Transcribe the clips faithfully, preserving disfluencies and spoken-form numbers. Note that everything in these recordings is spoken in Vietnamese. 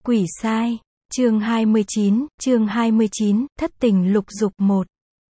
Quỷ sai, chương hai mươi chín, chương hai mươi chín, thất tình lục dục một.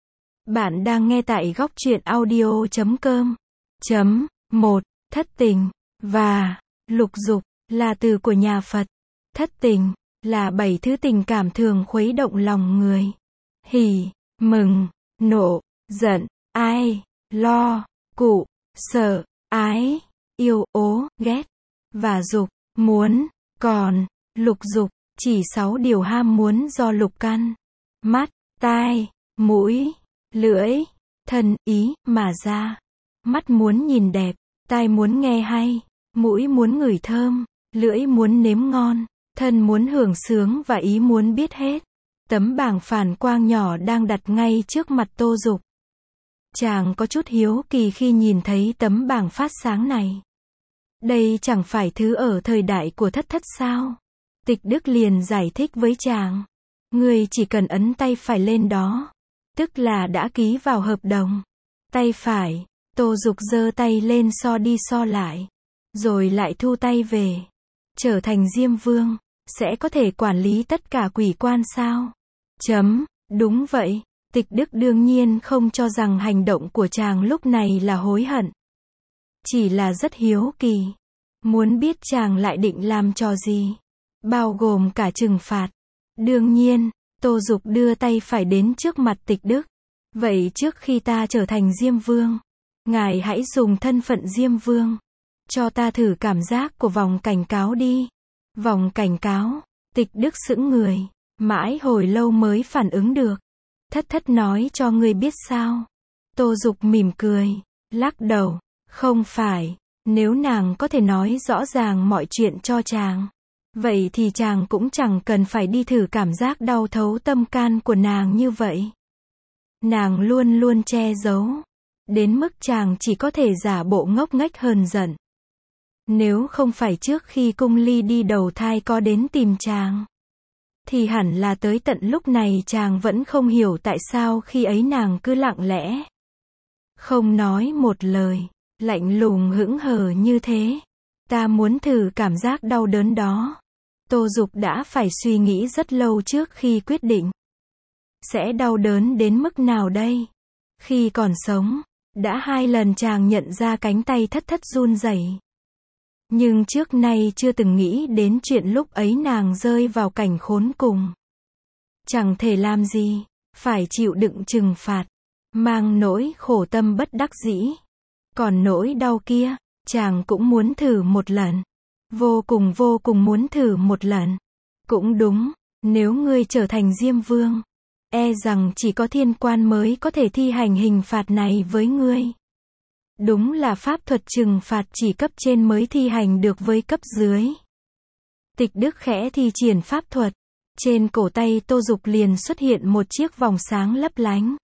Bạn đang nghe tại góc truyện audio chấm com. Chấm, một, thất tình, và, lục dục, là từ của nhà Phật. Thất tình, là bảy thứ tình cảm thường khuấy động lòng người. Hỉ, mừng, nộ, giận, ai, lo, cụ, sợ, ái, yêu, ố, ghét, và dục, muốn, còn, lục dục, chỉ sáu điều ham muốn do lục căn, mắt, tai, mũi, lưỡi, thân, ý, mà ra. Mắt muốn nhìn đẹp, tai muốn nghe hay, mũi muốn ngửi thơm, lưỡi muốn nếm ngon, thân muốn hưởng sướng và ý muốn biết hết. Tấm bảng phản quang nhỏ đang đặt ngay trước mặt Tô Dục. Chàng có chút hiếu kỳ khi nhìn thấy tấm bảng phát sáng này. Đây chẳng phải thứ ở thời đại của thất thất sao? Tịch Đức liền giải thích với chàng. Ngươi chỉ cần ấn tay phải lên đó. Tức là đã ký vào hợp đồng. Tay phải, Tô Dục giơ tay lên so đi so lại. Rồi lại thu tay về. Trở thành Diêm Vương, sẽ có thể quản lý tất cả quỷ quan sao? Chấm, đúng vậy. Tịch Đức đương nhiên không cho rằng hành động của chàng lúc này là hối hận. Chỉ là rất hiếu kỳ. Muốn biết chàng lại định làm trò gì. Bao gồm cả trừng phạt. Đương nhiên, Tô Dục đưa tay phải đến trước mặt Tịch Đức. Vậy trước khi ta trở thành Diêm Vương, ngài hãy dùng thân phận Diêm Vương. Cho ta thử cảm giác của vòng cảnh cáo đi. Vòng cảnh cáo, Tịch Đức sững người. Mãi hồi lâu mới phản ứng được. Thất thất nói cho ngươi biết sao? Tô Dục mỉm cười, lắc đầu. Không phải, nếu nàng có thể nói rõ ràng mọi chuyện cho chàng. Vậy thì chàng cũng chẳng cần phải đi thử cảm giác đau thấu tâm can của nàng như vậy. Nàng luôn luôn che giấu. Đến mức chàng chỉ có thể giả bộ ngốc nghếch hờn giận. Nếu không phải trước khi Cung Ly đi đầu thai có đến tìm chàng, thì hẳn là tới tận lúc này chàng vẫn không hiểu tại sao khi ấy nàng cứ lặng lẽ. Không nói một lời, lạnh lùng hững hờ như thế. Ta muốn thử cảm giác đau đớn đó. Tô Dục đã phải suy nghĩ rất lâu trước khi quyết định. Sẽ đau đớn đến mức nào đây? Khi còn sống, đã hai lần chàng nhận ra cánh tay thất thất run rẩy. Nhưng trước nay chưa từng nghĩ đến chuyện lúc ấy nàng rơi vào cảnh khốn cùng. Chẳng thể làm gì, phải chịu đựng trừng phạt, mang nỗi khổ tâm bất đắc dĩ. Còn nỗi đau kia, chàng cũng muốn thử một lần. Vô cùng vô cùng muốn thử một lần. Cũng đúng, nếu ngươi trở thành Diêm Vương, e rằng chỉ có thiên quan mới có thể thi hành hình phạt này với ngươi. Đúng là pháp thuật trừng phạt chỉ cấp trên mới thi hành được với cấp dưới. Tịch Đức khẽ thi triển pháp thuật. Trên cổ tay Tô Dục liền xuất hiện một chiếc vòng sáng lấp lánh.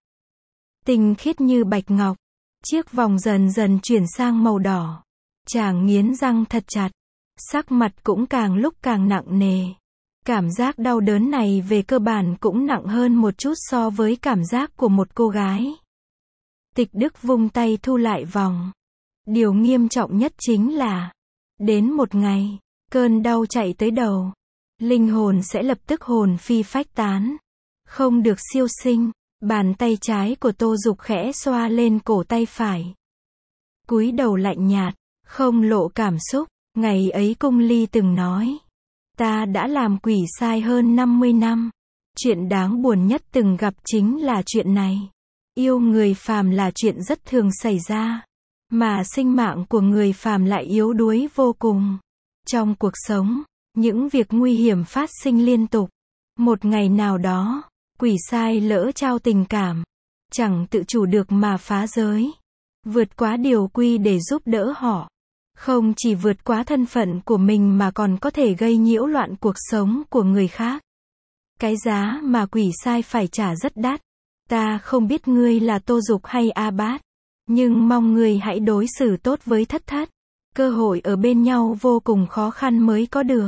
Tinh khiết như bạch ngọc. Chiếc vòng dần dần chuyển sang màu đỏ. Chàng nghiến răng thật chặt. Sắc mặt cũng càng lúc càng nặng nề. Cảm giác đau đớn này về cơ bản cũng nặng hơn một chút so với cảm giác của một cô gái. Tịch Đức vung tay thu lại vòng. Điều nghiêm trọng nhất chính là, đến một ngày, cơn đau chạy tới đầu, linh hồn sẽ lập tức hồn phi phách tán. Không được siêu sinh. Bàn tay trái của Tô Dục khẽ xoa lên cổ tay phải. Cúi đầu lạnh nhạt, không lộ cảm xúc. Ngày ấy Cung Ly từng nói, ta đã làm quỷ sai hơn năm mươi năm. Chuyện đáng buồn nhất từng gặp chính là chuyện này. Yêu người phàm là chuyện rất thường xảy ra, mà sinh mạng của người phàm lại yếu đuối vô cùng. Trong cuộc sống, những việc nguy hiểm phát sinh liên tục. Một ngày nào đó, quỷ sai lỡ trao tình cảm, chẳng tự chủ được mà phá giới, vượt quá điều quy để giúp đỡ họ. Không chỉ vượt quá thân phận của mình mà còn có thể gây nhiễu loạn cuộc sống của người khác. Cái giá mà quỷ sai phải trả rất đắt. Ta không biết ngươi là Tô Dục hay A Bát, nhưng mong ngươi hãy đối xử tốt với thất thất. Cơ hội ở bên nhau vô cùng khó khăn mới có được.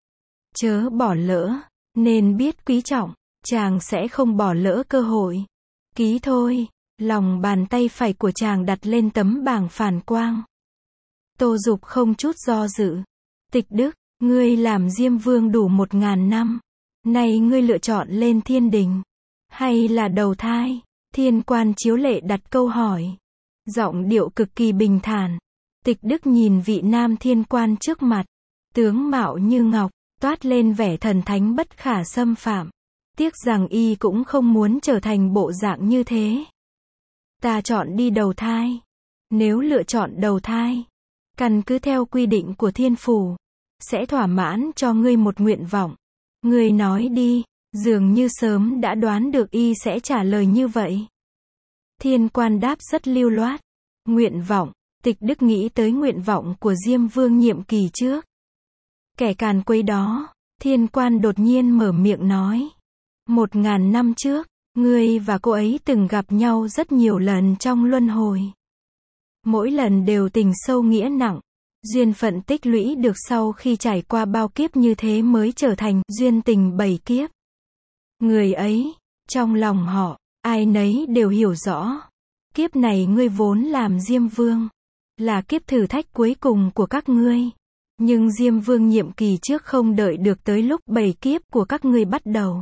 Chớ bỏ lỡ, nên biết quý trọng, chàng sẽ không bỏ lỡ cơ hội. Ký thôi. Lòng bàn tay phải của chàng đặt lên tấm bảng phản quang. Tô Dục không chút do dự. Tịch Đức, Ngươi làm Diêm Vương đủ một ngàn năm. Nay ngươi lựa chọn lên thiên đình. Hay là đầu thai? Thiên Quan Chiếu Lệ đặt câu hỏi. Giọng điệu cực kỳ bình thản. Tịch Đức nhìn vị nam thiên quan trước mặt. Tướng mạo như ngọc, toát lên vẻ thần thánh bất khả xâm phạm. Tiếc rằng y cũng không muốn trở thành bộ dạng như thế. Ta chọn đi đầu thai. Nếu lựa chọn đầu thai, căn cứ theo quy định của thiên phủ, sẽ thỏa mãn cho ngươi một nguyện vọng. Ngươi nói đi, dường như sớm đã đoán được y sẽ trả lời như vậy. Thiên Quan đáp rất lưu loát. Nguyện vọng, Tịch Đức nghĩ tới nguyện vọng của Diêm Vương nhiệm kỳ trước. Kẻ càn quấy đó, Thiên Quan đột nhiên mở miệng nói. Một ngàn năm trước, ngươi và cô ấy từng gặp nhau rất nhiều lần trong luân hồi. Mỗi lần đều tình sâu nghĩa nặng. Duyên phận tích lũy được sau khi trải qua bao kiếp như thế mới trở thành duyên tình bảy kiếp. Người ấy, trong lòng họ, ai nấy đều hiểu rõ. Kiếp này ngươi vốn làm Diêm Vương, là kiếp thử thách cuối cùng của các ngươi. Nhưng Diêm Vương nhiệm kỳ trước không đợi được tới lúc bảy kiếp của các ngươi bắt đầu,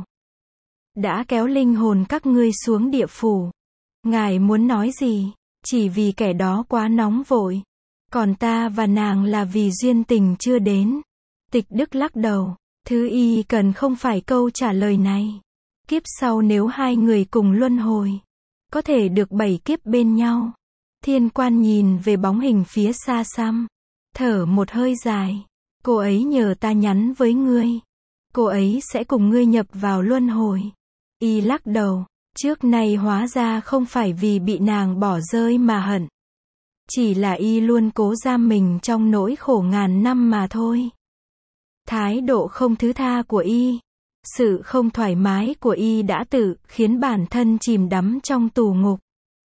đã kéo linh hồn các ngươi xuống địa phủ. Ngài muốn nói gì? Chỉ vì kẻ đó quá nóng vội. Còn ta và nàng là vì duyên tình chưa đến. Tịch Đức lắc đầu. Thứ y cần không phải câu trả lời này. Kiếp sau nếu hai người cùng luân hồi, có thể được bảy kiếp bên nhau. Thiên Quan nhìn về bóng hình phía xa xăm, thở một hơi dài. Cô ấy nhờ ta nhắn với ngươi. Cô ấy sẽ cùng ngươi nhập vào luân hồi. Y lắc đầu. Trước nay hóa ra không phải vì bị nàng bỏ rơi mà hận. Chỉ là y luôn cố giam mình trong nỗi khổ ngàn năm mà thôi. Thái độ không thứ tha của y, sự không thoải mái của y đã tự khiến bản thân chìm đắm trong tù ngục.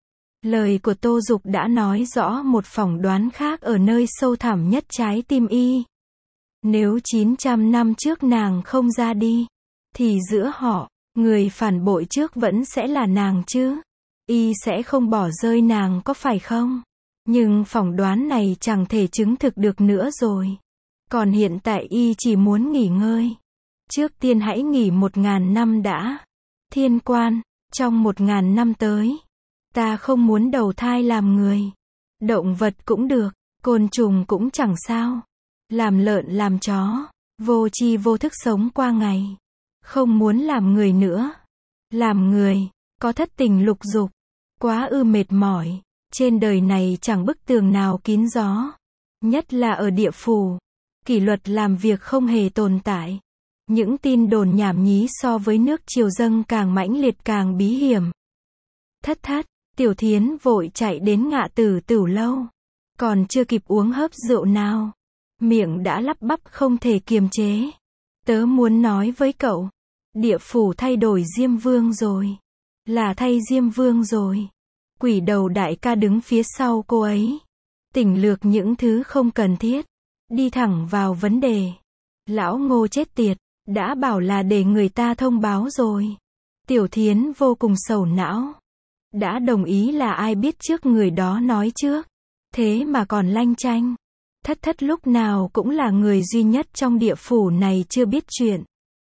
Lời của Tô Dục đã nói rõ một phỏng đoán khác ở nơi sâu thẳm nhất trái tim y. Nếu chín trăm năm trước nàng không ra đi, thì giữa họ, người phản bội trước vẫn sẽ là nàng chứ. Y sẽ không bỏ rơi nàng có phải không? Nhưng phỏng đoán này chẳng thể chứng thực được nữa rồi. Còn hiện tại y chỉ muốn nghỉ ngơi. Trước tiên hãy nghỉ một ngàn năm đã. Thiên Quan, trong một ngàn năm tới, ta không muốn đầu thai làm người. Động vật cũng được, côn trùng cũng chẳng sao. Làm lợn làm chó, vô tri vô thức sống qua ngày. Không muốn làm người nữa. Làm người, có thất tình lục dục, quá ư mệt mỏi. Trên đời này chẳng bức tường nào kín gió. Nhất là ở địa phủ, kỷ luật làm việc không hề tồn tại. Những tin đồn nhảm nhí so với nước triều dâng càng mãnh liệt càng bí hiểm. Thất thất, Tiểu Thiến vội chạy đến Ngạ Tử Tửu lâu. Còn chưa kịp uống hớp rượu nào, miệng đã lắp bắp không thể kiềm chế. Tớ muốn nói với cậu, địa phủ thay đổi Diêm Vương rồi. Là thay Diêm Vương rồi. Quỷ đầu đại ca đứng phía sau cô ấy. Tỉnh lược những thứ không cần thiết. Đi thẳng vào vấn đề. Lão Ngô chết tiệt, đã bảo là để người ta thông báo rồi. Tiểu Thiến vô cùng sầu não. Đã đồng ý là ai biết trước người đó nói trước. Thế mà còn lanh chanh. Thất thất lúc nào cũng là người duy nhất trong địa phủ này chưa biết chuyện.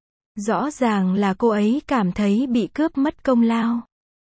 Rõ ràng là cô ấy cảm thấy bị cướp mất công lao.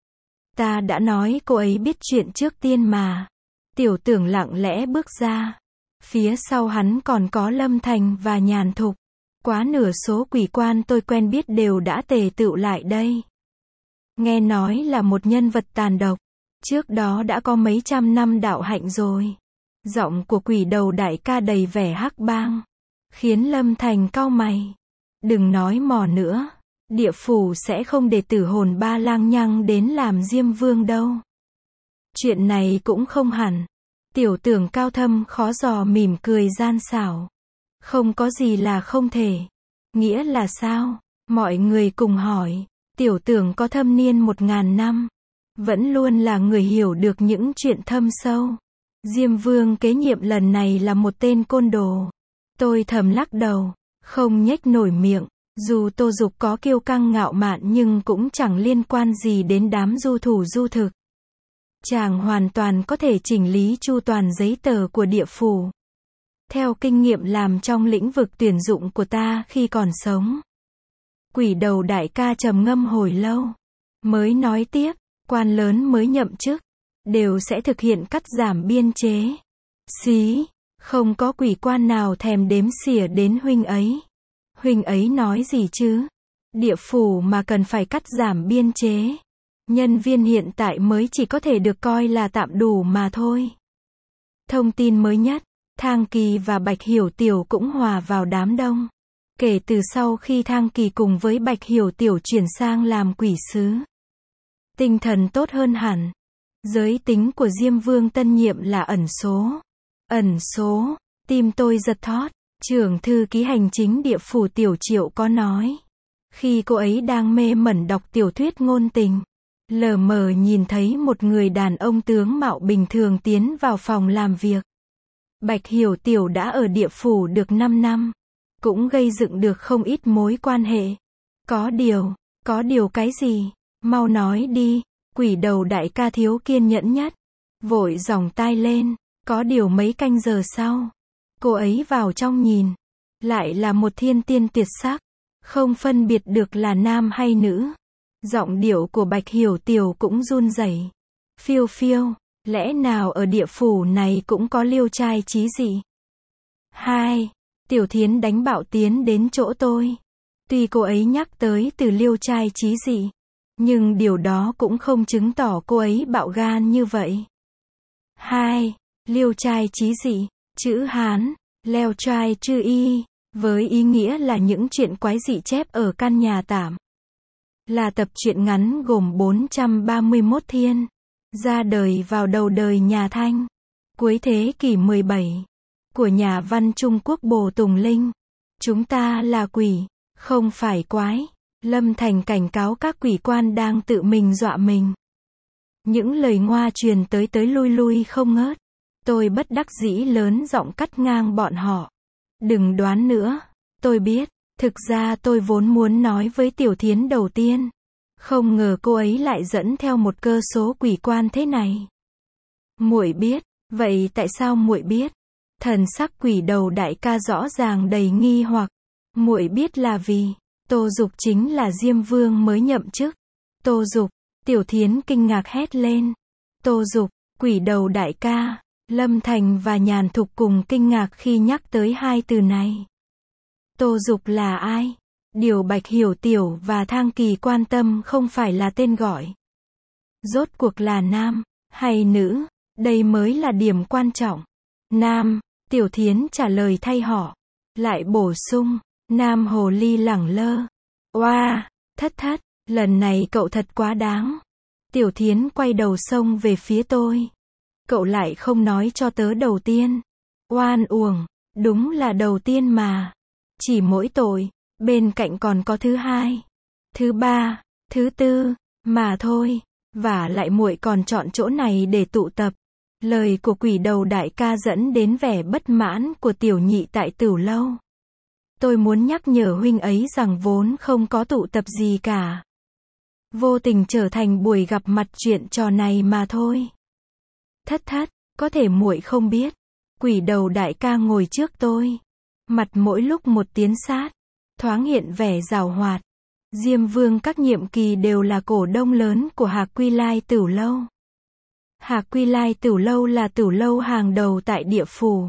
Ta đã nói cô ấy biết chuyện trước tiên mà. Tiểu Tưởng lặng lẽ bước ra. Phía sau hắn còn có Lâm Thành và Nhàn Thục. Quá nửa số quỷ quan tôi quen biết đều đã tề tựu lại đây. Nghe nói là một nhân vật tàn độc. Trước đó đã có mấy trăm năm đạo hạnh rồi. Giọng của quỷ đầu đại ca đầy vẻ hắc bang, khiến Lâm Thành cau mày. Đừng nói mò nữa. Địa phủ sẽ không để tử hồn ba lang nhăng đến làm Diêm Vương đâu. Chuyện này cũng không hẳn. Tiểu Tưởng cao thâm khó dò mỉm cười gian xảo. Không có gì là không thể. Nghĩa là sao? Mọi người cùng hỏi. Tiểu Tưởng có thâm niên một ngàn năm. Vẫn luôn là người hiểu được những chuyện thâm sâu. Diêm Vương kế nhiệm lần này là một tên côn đồ. Tôi thầm lắc đầu, không nhếch nổi miệng. Dù Tô Dục có kiêu căng ngạo mạn nhưng cũng chẳng liên quan gì đến đám du thủ du thực. Chàng hoàn toàn có thể chỉnh lý chu toàn giấy tờ của địa phủ. theo kinh nghiệm làm trong lĩnh vực tuyển dụng của ta khi còn sống. Quỷ đầu đại ca trầm ngâm hồi lâu, mới nói tiếp, quan lớn mới nhậm chức, đều sẽ thực hiện cắt giảm biên chế. Xí, không có quỷ quan nào thèm đếm xỉa đến huynh ấy. Huynh ấy nói gì chứ? Địa phủ mà cần phải cắt giảm biên chế. Nhân viên hiện tại mới chỉ có thể được coi là tạm đủ mà thôi. Thông tin mới nhất, Thang Kỳ và Bạch Hiểu Tiểu cũng hòa vào đám đông. Kể từ sau khi Thang Kỳ cùng với Bạch Hiểu Tiểu chuyển sang làm quỷ sứ, tinh thần tốt hơn hẳn. Giới tính của Diêm Vương tân nhiệm là ẩn số. Ẩn số, tim tôi giật thót. Trưởng thư ký hành chính địa phủ Tiểu Triệu có nói, khi cô ấy đang mê mẩn đọc tiểu thuyết ngôn tình, lờ mờ nhìn thấy một người đàn ông tướng mạo bình thường tiến vào phòng làm việc. Bạch Hiểu Tiểu đã ở địa phủ được năm năm, cũng gây dựng được không ít mối quan hệ. Có điều, có điều cái gì? Mau nói đi. Quỷ đầu đại ca thiếu kiên nhẫn nhất, vội giỏng tai lên. Có điều mấy canh giờ sau, cô ấy vào trong nhìn, lại là một thiên tiên tuyệt sắc, không phân biệt được là nam hay nữ. Giọng điệu của Bạch Hiểu Tiểu cũng run rẩy. Phiêu phiêu, lẽ nào ở địa phủ này cũng có liêu trai chí dị? Hai, Tiểu Thiến đánh bạo tiến đến chỗ tôi. Tuy cô ấy nhắc tới từ liêu trai chí dị, nhưng điều đó cũng không chứng tỏ cô ấy bạo gan như vậy. Hai, liêu trai chí dị, chữ Hán, leo trai chư y, với ý nghĩa là những chuyện quái dị chép ở căn nhà tạm. Là tập truyện ngắn gồm bốn trăm ba mươi mốt thiên, ra đời vào đầu đời nhà Thanh, cuối thế kỷ mười bảy, của nhà văn Trung Quốc Bồ Tùng Linh. Chúng ta là quỷ, không phải quái. Lâm Thành cảnh cáo các quỷ quan đang tự mình dọa mình. Những lời ngoa truyền tới tới lui lui không ngớt. Tôi bất đắc dĩ lớn giọng cắt ngang bọn họ. Đừng đoán nữa, tôi biết, thực ra tôi vốn muốn nói với Tiểu Thiến đầu tiên. Không ngờ cô ấy lại dẫn theo một cơ số quỷ quan thế này. Muội biết, vậy tại sao muội biết? Thần sắc quỷ đầu đại ca rõ ràng đầy nghi hoặc. Muội biết là vì Tô Dục chính là Diêm Vương mới nhậm chức. Tô Dục, Tiểu Thiến kinh ngạc hét lên. Tô Dục, quỷ đầu đại ca. Lâm Thành và Nhàn Thục cùng kinh ngạc khi nhắc tới hai từ này. Tô Dục là ai? Điều Bạch Hiểu Tiểu và Thang Kỳ quan tâm không phải là tên gọi. Rốt cuộc là nam, hay nữ? Đây mới là điểm quan trọng. Nam, Tiểu Thiến trả lời thay họ. Lại bổ sung, nam hồ ly lẳng lơ. Oa, thất thất, lần này cậu thật quá đáng. Tiểu Thiến quay đầu xông về phía tôi. Cậu lại không nói cho tớ đầu tiên. Oan uổng, đúng là đầu tiên mà. Chỉ mỗi tội, bên cạnh còn có thứ hai, thứ ba, thứ tư, mà thôi. Và lại muội còn chọn chỗ này để tụ tập. Lời của quỷ đầu đại ca dẫn đến vẻ bất mãn của tiểu nhị tại Tửu Lâu. Tôi muốn nhắc nhở huynh ấy rằng vốn không có tụ tập gì cả. Vô tình trở thành buổi gặp mặt chuyện trò này mà thôi. Thất thất, có thể muội không biết. Quỷ đầu đại ca ngồi trước tôi. Mặt mỗi lúc một tiến sát. Thoáng hiện vẻ giảo hoạt. Diêm Vương các nhiệm kỳ đều là cổ đông lớn của Hạc Quy Lai Tửu Lâu. Hạc Quy Lai Tửu Lâu là tửu lâu hàng đầu tại địa phủ.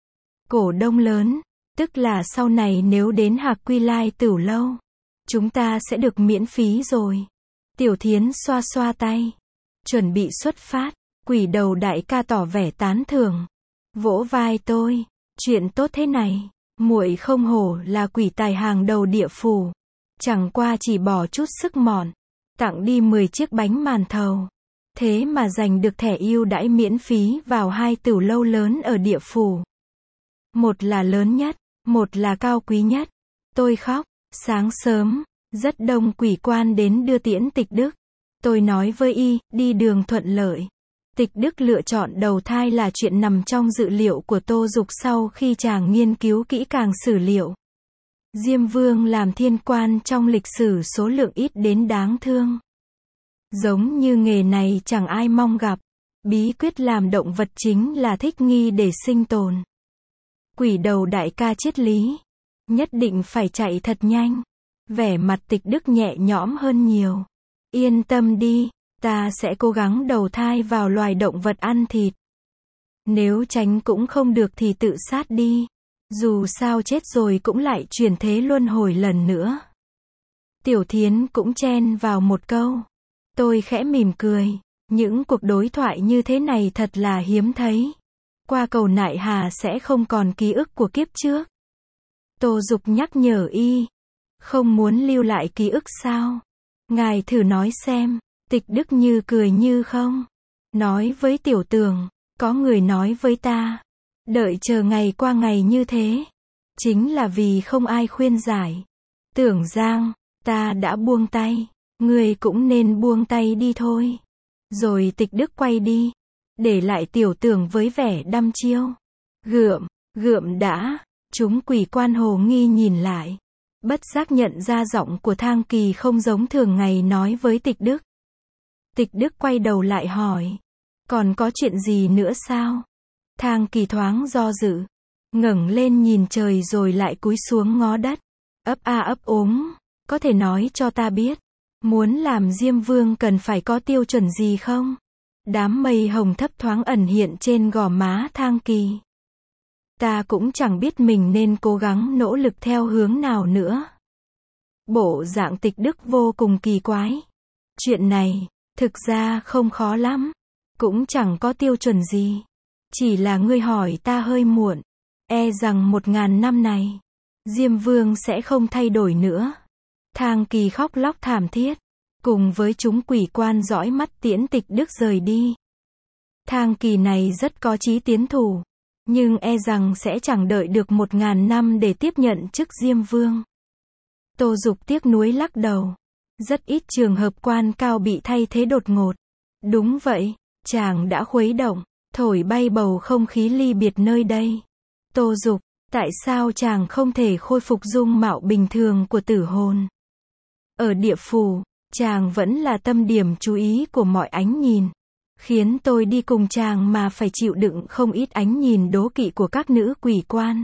Cổ đông lớn, tức là sau này nếu đến Hạc Quy Lai Tửu Lâu, chúng ta sẽ được miễn phí rồi. Tiểu Thiến xoa xoa tay. Chuẩn bị xuất phát. Quỷ đầu đại ca tỏ vẻ tán thưởng. Vỗ vai tôi. Chuyện tốt thế này. Muội không hổ là quỷ tài hàng đầu địa phủ. Chẳng qua chỉ bỏ chút sức mọn. Tặng đi mười chiếc bánh màn thầu. Thế mà giành được thẻ ưu đãi miễn phí vào hai tửu lâu lớn ở địa phủ. Một là lớn nhất, một là cao quý nhất. Tôi khóc. Sáng sớm, rất đông quỷ quan đến đưa tiễn Tịch Đức. Tôi nói với y, đi đường thuận lợi. Tịch Đức lựa chọn đầu thai là chuyện nằm trong dự liệu của Tô Dục sau khi chàng nghiên cứu kỹ càng sử liệu. Diêm Vương làm thiên quan trong lịch sử số lượng ít đến đáng thương. Giống như nghề này chẳng ai mong gặp. Bí quyết làm động vật chính là thích nghi để sinh tồn. Quỷ đầu đại ca triết lý. Nhất định phải chạy thật nhanh. Vẻ mặt Tịch Đức nhẹ nhõm hơn nhiều. Yên tâm đi, ta sẽ cố gắng đầu thai vào loài động vật ăn thịt. Nếu tránh cũng không được thì tự sát đi. Dù sao chết rồi cũng lại chuyển thế luân hồi lần nữa. Tiểu Thiến cũng chen vào một câu. Tôi khẽ mỉm cười. Những cuộc đối thoại như thế này thật là hiếm thấy. Qua cầu nại hà sẽ không còn ký ức của kiếp trước. Tô Dục nhắc nhở y. Không muốn lưu lại ký ức sao? Ngài thử nói xem. Tịch Đức như cười như không. Nói với Tiểu Tường. Có người nói với ta. Đợi chờ ngày qua ngày như thế. Chính là vì không ai khuyên giải. Tưởng Giang, ta đã buông tay. Người cũng nên buông tay đi thôi. Rồi Tịch Đức quay đi. Để lại Tiểu Tường với vẻ đăm chiêu. Gượm, gượm đã. Chúng quỷ quan hồ nghi nhìn lại. Bất giác nhận ra giọng của Thang Kỳ không giống thường ngày nói với Tịch Đức. Tịch Đức quay đầu lại hỏi. Còn có chuyện gì nữa sao? Thang Kỳ thoáng do dự. Ngẩng lên nhìn trời rồi lại cúi xuống ngó đất. Ấp a ấp úng. Có thể nói cho ta biết. Muốn làm Diêm Vương cần phải có tiêu chuẩn gì không? Đám mây hồng thấp thoáng ẩn hiện trên gò má Thang Kỳ. Ta cũng chẳng biết mình nên cố gắng nỗ lực theo hướng nào nữa. Bộ dạng Tịch Đức vô cùng kỳ quái. Chuyện này, thực ra không khó lắm. Cũng chẳng có tiêu chuẩn gì. Chỉ là ngươi hỏi ta hơi muộn. E rằng một ngàn năm này, Diêm Vương sẽ không thay đổi nữa. Thang Kỳ khóc lóc thảm thiết. Cùng với chúng quỷ quan dõi mắt tiễn Tịch Đức rời đi. Thang Kỳ này rất có chí tiến thủ. Nhưng e rằng sẽ chẳng đợi được một ngàn năm để tiếp nhận chức Diêm Vương. Tô Dục tiếc nuối lắc đầu. Rất ít trường hợp quan cao bị thay thế đột ngột. Đúng vậy, chàng đã khuấy động, thổi bay bầu không khí ly biệt nơi đây. Tô Dục, tại sao chàng không thể khôi phục dung mạo bình thường của tử hồn? Ở địa phủ, chàng vẫn là tâm điểm chú ý của mọi ánh nhìn. Khiến tôi đi cùng chàng mà phải chịu đựng không ít ánh nhìn đố kỵ của các nữ quỷ quan.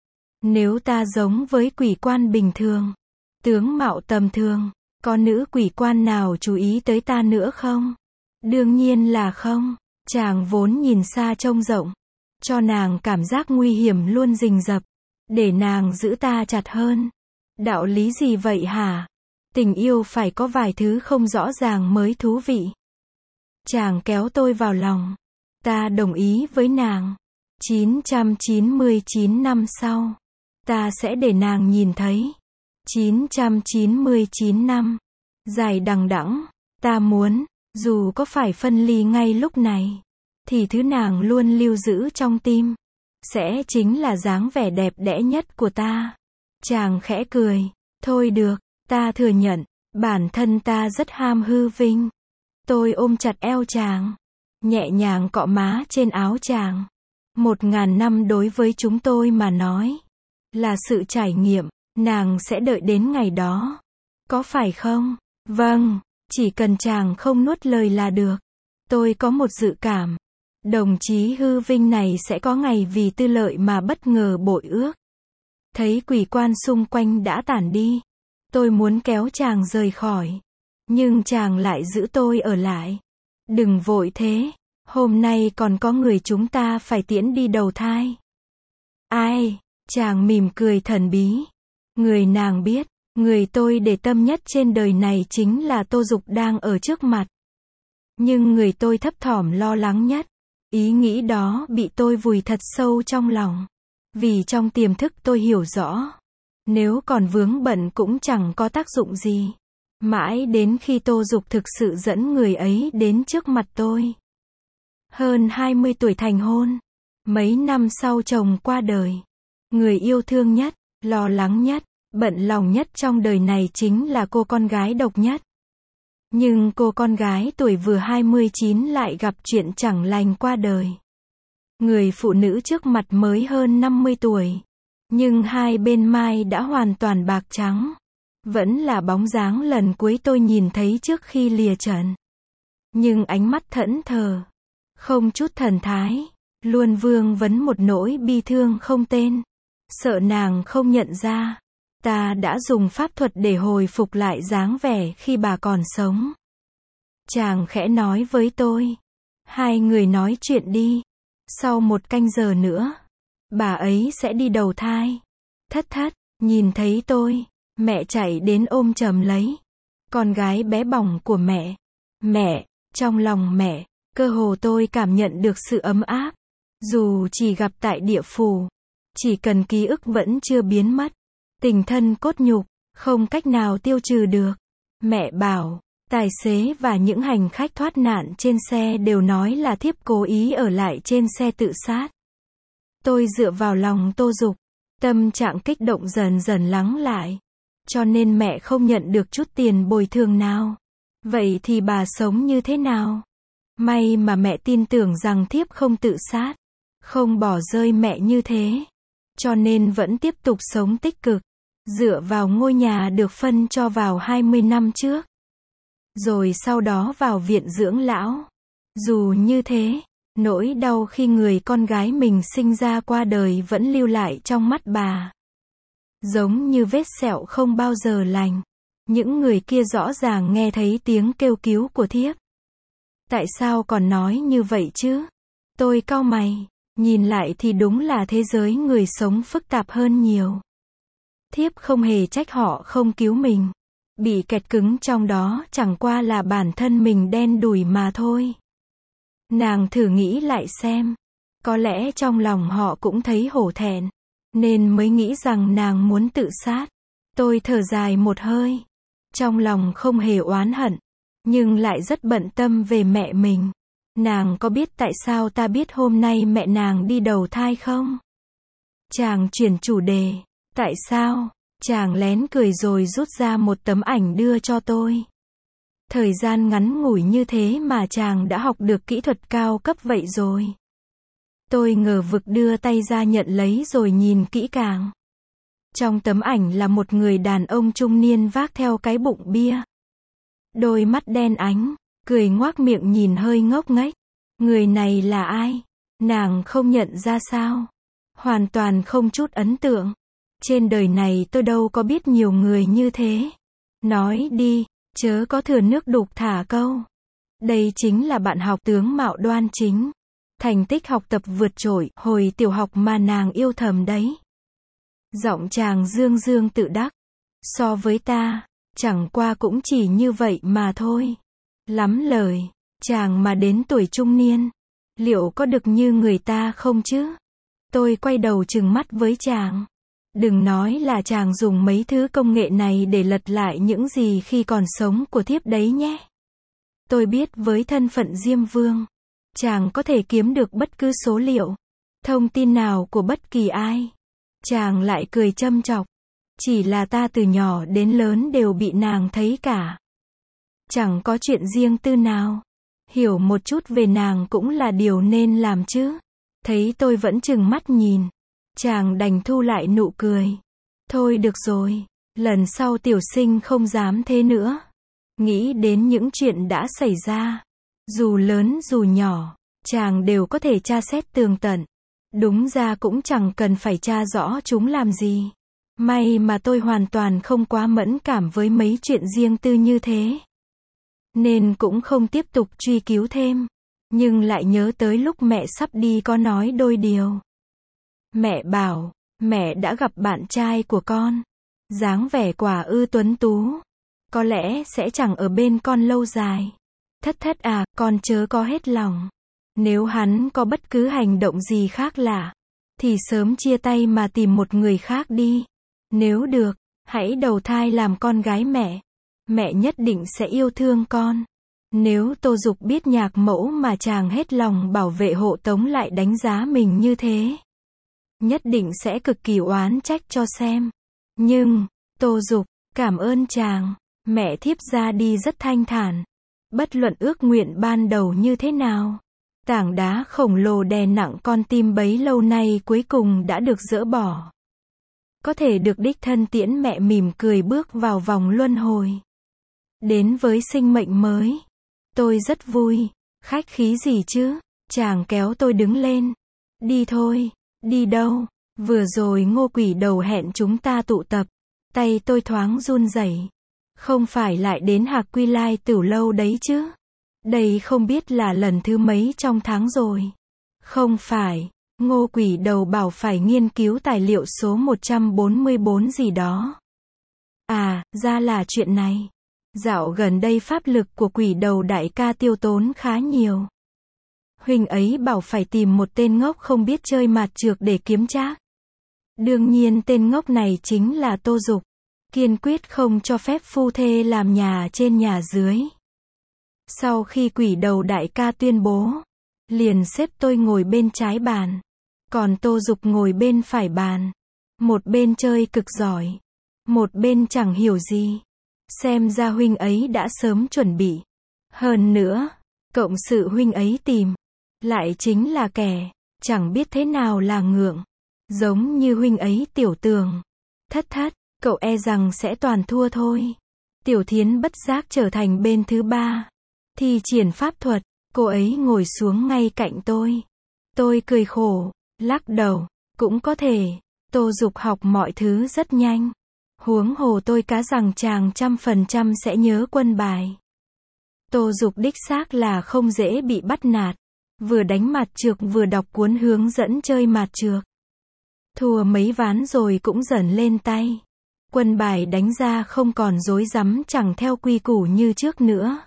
Nếu ta giống với quỷ quan bình thường, tướng mạo tầm thường, có nữ quỷ quan nào chú ý tới ta nữa không? Đương nhiên là không. Chàng vốn nhìn xa trông rộng, cho nàng cảm giác nguy hiểm luôn rình rập, để nàng giữ ta chặt hơn. Đạo lý gì vậy hả? Tình yêu phải có vài thứ không rõ ràng mới thú vị. Chàng kéo tôi vào lòng. Ta đồng ý với nàng. chín trăm chín mươi chín năm sau, ta sẽ để nàng nhìn thấy. chín trăm chín mươi chín năm. Dài đằng đẵng. Ta muốn, dù có phải phân ly ngay lúc này, thì thứ nàng luôn lưu giữ trong tim, sẽ chính là dáng vẻ đẹp đẽ nhất của ta. Chàng khẽ cười. Thôi được, ta thừa nhận, bản thân ta rất ham hư vinh. Tôi ôm chặt eo chàng, nhẹ nhàng cọ má trên áo chàng. Một ngàn năm đối với chúng tôi mà nói, là sự trải nghiệm, nàng sẽ đợi đến ngày đó. Có phải không? Vâng, chỉ cần chàng không nuốt lời là được. Tôi có một dự cảm, đồng chí hư vinh này sẽ có ngày vì tư lợi mà bất ngờ bội ước. Thấy quỷ quan xung quanh đã tản đi, tôi muốn kéo chàng rời khỏi. Nhưng chàng lại giữ tôi ở lại. Đừng vội thế, hôm nay còn có người chúng ta phải tiễn đi đầu thai. Ai? Chàng mỉm cười thần bí. Người nàng biết, người tôi để tâm nhất trên đời này chính là Tô Dục đang ở trước mặt. Nhưng người tôi thấp thỏm lo lắng nhất, ý nghĩ đó bị tôi vùi thật sâu trong lòng. Vì trong tiềm thức tôi hiểu rõ, nếu còn vướng bận cũng chẳng có tác dụng gì. Mãi đến khi Tô Dục thực sự dẫn người ấy đến trước mặt tôi. Hơn hai mươi tuổi thành hôn. Mấy năm sau chồng qua đời. Người yêu thương nhất, lo lắng nhất, bận lòng nhất trong đời này chính là cô con gái độc nhất. Nhưng cô con gái tuổi vừa hai mươi chín lại gặp chuyện chẳng lành qua đời. Người phụ nữ trước mặt mới hơn năm mươi tuổi. Nhưng hai bên mai đã hoàn toàn bạc trắng. Vẫn là bóng dáng lần cuối tôi nhìn thấy trước khi lìa trần. Nhưng ánh mắt thẫn thờ, không chút thần thái, luôn vương vấn một nỗi bi thương không tên. Sợ nàng không nhận ra, ta đã dùng pháp thuật để hồi phục lại dáng vẻ khi bà còn sống. Chàng khẽ nói với tôi. Hai người nói chuyện đi. Sau một canh giờ nữa, bà ấy sẽ đi đầu thai. Thất thất, nhìn thấy tôi, mẹ chạy đến ôm chầm lấy con gái bé bỏng của mẹ. Mẹ, trong lòng mẹ, cơ hồ tôi cảm nhận được sự ấm áp. Dù chỉ gặp tại địa phủ, chỉ cần ký ức vẫn chưa biến mất, tình thân cốt nhục, không cách nào tiêu trừ được. Mẹ bảo, tài xế và những hành khách thoát nạn trên xe đều nói là thiếp cố ý ở lại trên xe tự sát. Tôi dựa vào lòng Tô Dục, tâm trạng kích động dần dần lắng lại. Cho nên mẹ không nhận được chút tiền bồi thường nào. Vậy thì bà sống như thế nào? May mà mẹ tin tưởng rằng thiếp không tự sát, không bỏ rơi mẹ như thế. Cho nên vẫn tiếp tục sống tích cực, dựa vào ngôi nhà được phân cho vào hai mươi năm trước. Rồi sau đó vào viện dưỡng lão. Dù như thế, nỗi đau khi người con gái mình sinh ra qua đời vẫn lưu lại trong mắt bà. Giống như vết sẹo không bao giờ lành. Những người kia rõ ràng nghe thấy tiếng kêu cứu của thiếp. Tại sao còn nói như vậy chứ? Tôi cau mày, nhìn lại thì đúng là thế giới người sống phức tạp hơn nhiều. Thiếp không hề trách họ không cứu mình. Bị kẹt cứng trong đó chẳng qua là bản thân mình đen đủi mà thôi. Nàng thử nghĩ lại xem. Có lẽ trong lòng họ cũng thấy hổ thẹn, nên mới nghĩ rằng nàng muốn tự sát. Tôi thở dài một hơi. Trong lòng không hề oán hận, nhưng lại rất bận tâm về mẹ mình. Nàng có biết tại sao ta biết hôm nay mẹ nàng đi đầu thai không? Chàng chuyển chủ đề. Tại sao? Chàng lén cười rồi rút ra một tấm ảnh đưa cho tôi. Thời gian ngắn ngủi như thế mà chàng đã học được kỹ thuật cao cấp vậy rồi. Tôi ngờ vực đưa tay ra nhận lấy rồi nhìn kỹ càng. Trong tấm ảnh là một người đàn ông trung niên vác theo cái bụng bia. Đôi mắt đen ánh, cười ngoác miệng nhìn hơi ngốc nghếch. Người này là ai? Nàng không nhận ra sao? Hoàn toàn không chút ấn tượng. Trên đời này tôi đâu có biết nhiều người như thế. Nói đi, chớ có thừa nước đục thả câu. Đây chính là bạn học tướng mạo đoan chính. Thành tích học tập vượt trội, hồi tiểu học mà nàng yêu thầm đấy. Giọng chàng dương dương tự đắc. So với ta, chẳng qua cũng chỉ như vậy mà thôi. Lắm lời, chàng mà đến tuổi trung niên, liệu có được như người ta không chứ? Tôi quay đầu trừng mắt với chàng. Đừng nói là chàng dùng mấy thứ công nghệ này để lật lại những gì khi còn sống của thiếp đấy nhé. Tôi biết với thân phận Diêm Vương, chàng có thể kiếm được bất cứ số liệu, thông tin nào của bất kỳ ai. Chàng lại cười châm chọc. Chỉ là ta từ nhỏ đến lớn đều bị nàng thấy cả. Chẳng có chuyện riêng tư nào. Hiểu một chút về nàng cũng là điều nên làm chứ. Thấy tôi vẫn trừng mắt nhìn, chàng đành thu lại nụ cười. Thôi được rồi, lần sau tiểu sinh không dám thế nữa. Nghĩ đến những chuyện đã xảy ra, dù lớn dù nhỏ, chàng đều có thể tra xét tường tận. Đúng ra cũng chẳng cần phải tra rõ chúng làm gì. May mà tôi hoàn toàn không quá mẫn cảm với mấy chuyện riêng tư như thế, nên cũng không tiếp tục truy cứu thêm. Nhưng lại nhớ tới lúc mẹ sắp đi có nói đôi điều. Mẹ bảo, mẹ đã gặp bạn trai của con. Dáng vẻ quả ư tuấn tú. Có lẽ sẽ chẳng ở bên con lâu dài. Thất thất à, con chớ có hết lòng. Nếu hắn có bất cứ hành động gì khác lạ, thì sớm chia tay mà tìm một người khác đi. Nếu được, hãy đầu thai làm con gái mẹ. Mẹ nhất định sẽ yêu thương con. Nếu Tô Dục biết nhạc mẫu mà chàng hết lòng bảo vệ hộ tống lại đánh giá mình như thế, nhất định sẽ cực kỳ oán trách cho xem. Nhưng, Tô Dục, cảm ơn chàng. Mẹ thiếp ra đi rất thanh thản. Bất luận ước nguyện ban đầu như thế nào, tảng đá khổng lồ đè nặng con tim bấy lâu nay cuối cùng đã được dỡ bỏ. Có thể được đích thân tiễn mẹ mỉm cười bước vào vòng luân hồi, đến với sinh mệnh mới. Tôi rất vui. Khách khí gì chứ? Chàng kéo tôi đứng lên. Đi thôi. Đi đâu? Vừa rồi Ngô Quỷ Đầu hẹn chúng ta tụ tập. Tay tôi thoáng run rẩy. Không phải lại đến Hạc Quy Lai Tửu Lâu đấy chứ? Đây không biết là lần thứ mấy trong tháng rồi. Không phải. Ngô Quỷ Đầu bảo phải nghiên cứu tài liệu số một trăm bốn mươi bốn gì đó. À, ra là chuyện này. Dạo gần đây pháp lực của Quỷ Đầu đại ca tiêu tốn khá nhiều. Huynh ấy bảo phải tìm một tên ngốc không biết chơi mạt trược để kiếm trác. Đương nhiên tên ngốc này chính là Tô Dục. Kiên quyết không cho phép phu thê làm nhà trên nhà dưới. Sau khi Quỷ Đầu đại ca tuyên bố, liền xếp tôi ngồi bên trái bàn, còn Tô Dục ngồi bên phải bàn. Một bên chơi cực giỏi, một bên chẳng hiểu gì. Xem ra huynh ấy đã sớm chuẩn bị. Hơn nữa, cộng sự huynh ấy tìm, lại chính là kẻ, chẳng biết thế nào là ngượng. Giống như huynh ấy Tiểu Tường. Thất thất, cậu e rằng sẽ toàn thua thôi. Tiểu Thiến bất giác trở thành bên thứ ba. Thi triển pháp thuật, cô ấy ngồi xuống ngay cạnh tôi. Tôi cười khổ, lắc đầu, cũng có thể. Tô Dục học mọi thứ rất nhanh. Huống hồ tôi cá rằng chàng trăm phần trăm sẽ nhớ quân bài. Tô Dục đích xác là không dễ bị bắt nạt. Vừa đánh mạt trược vừa đọc cuốn hướng dẫn chơi mạt trược. Thua mấy ván rồi cũng dần lên tay. Quân bài đánh ra không còn rối rắm chẳng theo quy củ như trước nữa.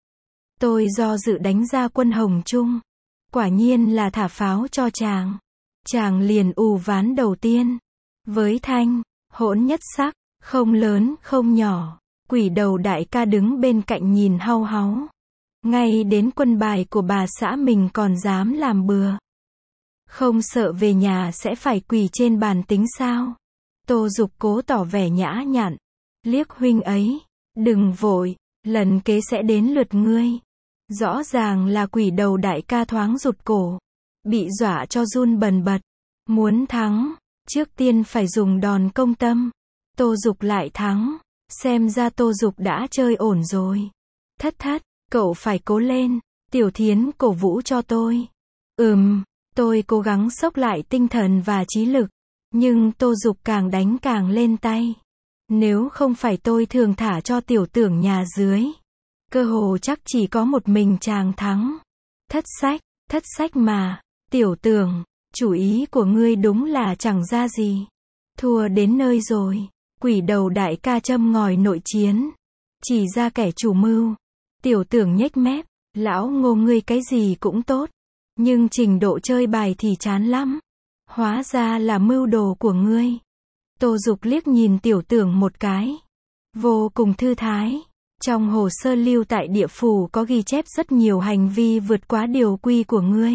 Tôi do dự đánh ra quân hồng trung. Quả nhiên là thả pháo cho chàng. Chàng liền ù ván đầu tiên. Với thanh, hỗn nhất sắc, không lớn không nhỏ. Quỷ Đầu đại ca đứng bên cạnh nhìn hau háu. Ngay đến quân bài của bà xã mình còn dám làm bừa. Không sợ về nhà sẽ phải quỳ trên bàn tính sao? Tô Dục cố tỏ vẻ nhã nhặn. Liếc huynh ấy. Đừng vội, lần kế sẽ đến lượt ngươi. Rõ ràng là Quỷ Đầu đại ca thoáng rụt cổ. Bị dọa cho run bần bật. Muốn thắng, trước tiên phải dùng đòn công tâm. Tô Dục lại thắng. Xem ra Tô Dục đã chơi ổn rồi. Thất thất, cậu phải cố lên. Tiểu Thiến cổ vũ cho tôi. Ừm, tôi cố gắng xốc lại tinh thần và trí lực. Nhưng Tô Dục càng đánh càng lên tay. Nếu không phải tôi thường thả cho Tiểu Tưởng nhà dưới, cơ hồ chắc chỉ có một mình chàng thắng. Thất sách, thất sách mà. Tiểu Tưởng, chủ ý của ngươi đúng là chẳng ra gì. Thua đến nơi rồi. Quỷ Đầu đại ca châm ngòi nội chiến. Chỉ ra kẻ chủ mưu. Tiểu Tưởng nhếch mép. Lão Ngô ngươi cái gì cũng tốt. Nhưng trình độ chơi bài thì chán lắm. Hóa ra là mưu đồ của ngươi. Tô Dục liếc nhìn Tiểu Tưởng một cái. Vô cùng thư thái. Trong hồ sơ lưu tại địa phủ có ghi chép rất nhiều hành vi vượt quá điều quy của ngươi.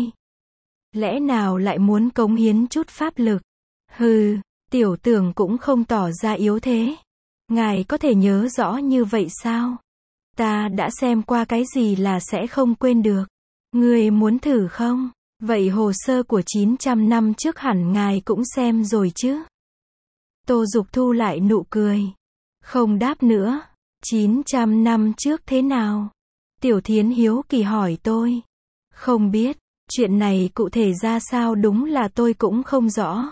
Lẽ nào lại muốn cống hiến chút pháp lực? Hừ, Tiểu Tưởng cũng không tỏ ra yếu thế. Ngài có thể nhớ rõ như vậy sao? Ta đã xem qua cái gì là sẽ không quên được. Ngươi muốn thử không? Vậy hồ sơ của chín trăm năm trước hẳn ngài cũng xem rồi chứ? Tô Dục thu lại nụ cười. Không đáp nữa. chín trăm năm trước thế nào? Tiểu Thiến hiếu kỳ hỏi tôi. Không biết. Chuyện này cụ thể ra sao đúng là tôi cũng không rõ.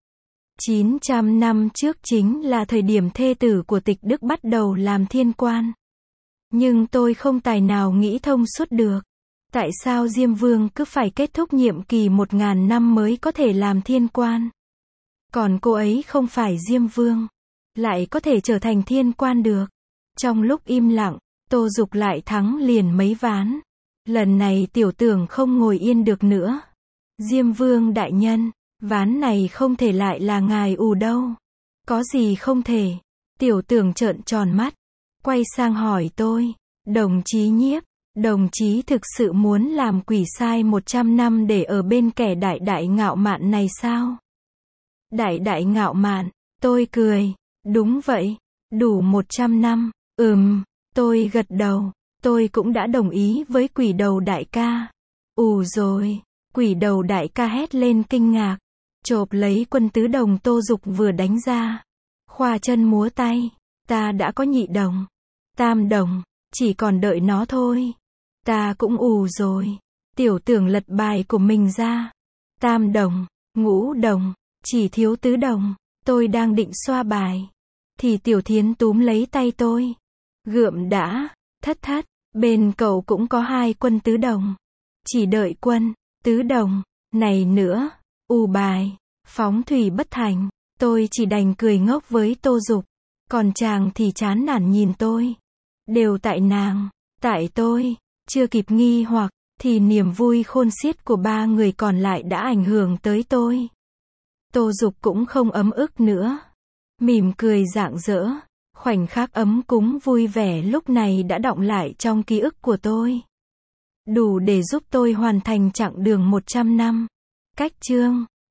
chín trăm năm trước chính là thời điểm thê tử của Tịch Đức bắt đầu làm thiên quan. Nhưng tôi không tài nào nghĩ thông suốt được. Tại sao Diêm Vương cứ phải kết thúc nhiệm kỳ một ngàn năm mới có thể làm thiên quan? Còn cô ấy không phải Diêm Vương, lại có thể trở thành thiên quan được. Trong lúc im lặng, Tô Dục lại thắng liền mấy ván. Lần này Tiểu Tưởng không ngồi yên được nữa. Diêm Vương đại nhân, ván này không thể lại là ngài ù đâu. Có gì không thể? Tiểu Tưởng trợn tròn mắt, quay sang hỏi tôi. Đồng chí Nhiếp, đồng chí thực sự muốn làm quỷ sai một trăm năm để ở bên kẻ đại đại ngạo mạn này sao? Đại đại ngạo mạn, tôi cười. Đúng vậy, đủ một trăm năm. Ừm, tôi gật đầu. Tôi cũng đã đồng ý với Quỷ Đầu đại ca. Ù rồi, Quỷ Đầu đại ca hét lên kinh ngạc. Chộp lấy quân tứ đồng Tô Dục vừa đánh ra. Khoa chân múa tay. Ta đã có nhị đồng, tam đồng, chỉ còn đợi nó thôi. Ta cũng ù rồi. Tiểu Tưởng lật bài của mình ra. tam đồng, ngũ đồng, chỉ thiếu tứ đồng. Tôi đang định xoa bài. Thì Tiểu Thiến túm lấy tay tôi. Gượm đã, thất thất, bên cậu cũng có hai quân tứ đồng. Chỉ đợi quân, tứ đồng, này nữa, ù bài, phóng thủy bất thành. Tôi chỉ đành cười ngốc với Tô Dục. Còn chàng thì chán nản nhìn tôi. Đều tại nàng, tại tôi. Chưa kịp nghi hoặc, thì niềm vui khôn xiết của ba người còn lại đã ảnh hưởng tới tôi. Tô Dục cũng không ấm ức nữa. Mỉm cười rạng rỡ. Khoảnh khắc ấm cúng vui vẻ lúc này đã đọng lại trong ký ức của tôi. Đủ để giúp tôi hoàn thành chặng đường một trăm năm. Cách chương